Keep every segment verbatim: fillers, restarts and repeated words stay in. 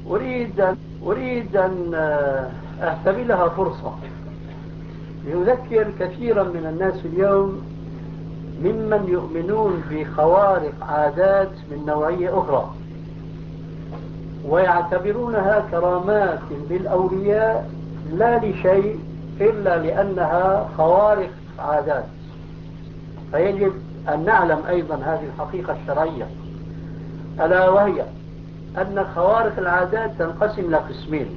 أريد أن أريد أن أستغلها فرصة لأذكر كثيرا من الناس اليوم ممن يؤمنون بخوارق عادات من نوعية أخرى ويعتبرونها كرامات للأولياء لا لشيء إلا لأنها خوارق عادات. فيجب أن نعلم أيضا هذه الحقيقة الشرعية، ألا وهي أن خوارق العادات تنقسم إلى قسمين: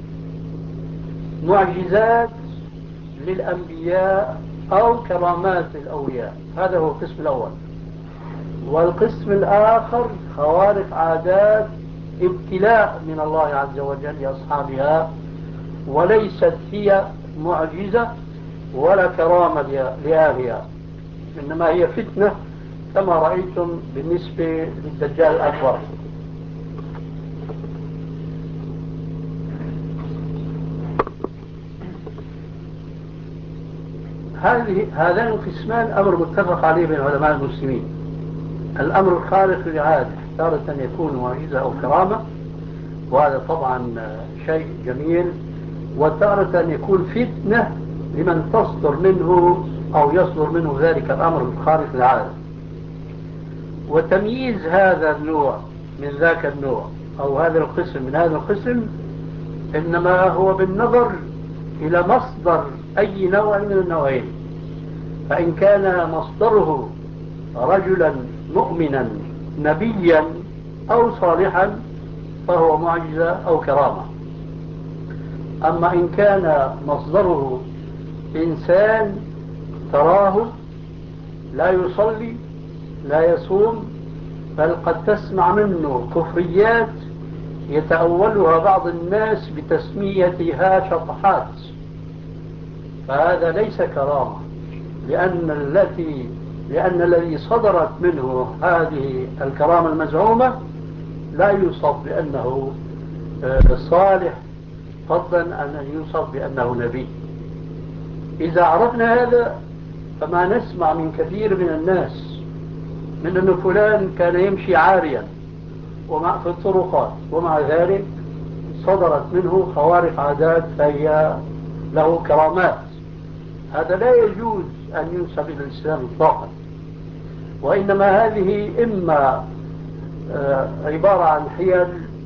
معجزات للأنبياء أو كرامات للأولياء، هذا هو القسم الأول. والقسم الآخر خوارق عادات ابتلاء من الله عز وجل لأصحابها، وليست هي معجزة ولا كرامة لأهلها، إنما هي فتنة كما رأيتم بالنسبة للدجال الأكبر. هذه هذان القسمان أمر متفق عليه بين علماء المسلمين. الأمر الخارق للعادة تارة يكون معجزة أو كرامة، وهذا طبعا شيء جميل، وتارة يكون فتنة لمن تصدر منه أو يصدر منه ذلك الأمر الخارق للعادة. وتمييز هذا النوع من ذاك النوع أو هذا القسم من هذا القسم إنما هو بالنظر إلى مصدر أي نوع من النوعين. فإن كان مصدره رجلا مؤمنا نبيا أو صالحا فهو معجزة أو كرامة. أما إن كان مصدره إنسان تراه لا يصلي لا يصوم، بل قد تسمع منه كفريات يتأولها بعض الناس بتسميتها شطحات، فهذا ليس كرامة، لأن التي لأن الذي صدرت منه هذه الكرامة المزعومة لا يوصف بأنه صالح، فضلا عن أن يوصف بأنه نبي. إذا عرفنا هذا فما نسمع من كثير من الناس من أن فلان كان يمشي عاريا ومع في الطرقات، ومع ذلك صدرت منه خوارق عادات فهي له كرامات. هذا لا يجوز أن ينسب إلى الإسلام إطلاقا، وإنما هذه إما عبارة عن حيل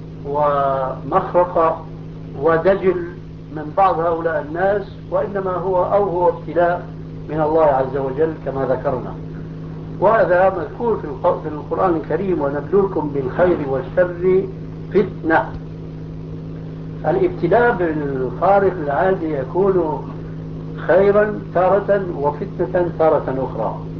ومخرقة ودجل من بعض هؤلاء الناس، وإنما هو أو هو ابتلاء من الله عز وجل كما ذكرنا. وهذا مذكور في القرآن الكريم: ونبلوكم بالخير والشر فتنة. الابتلاء بالخارق العادي يكون خيرا تارة وفتنة تارة أخرى.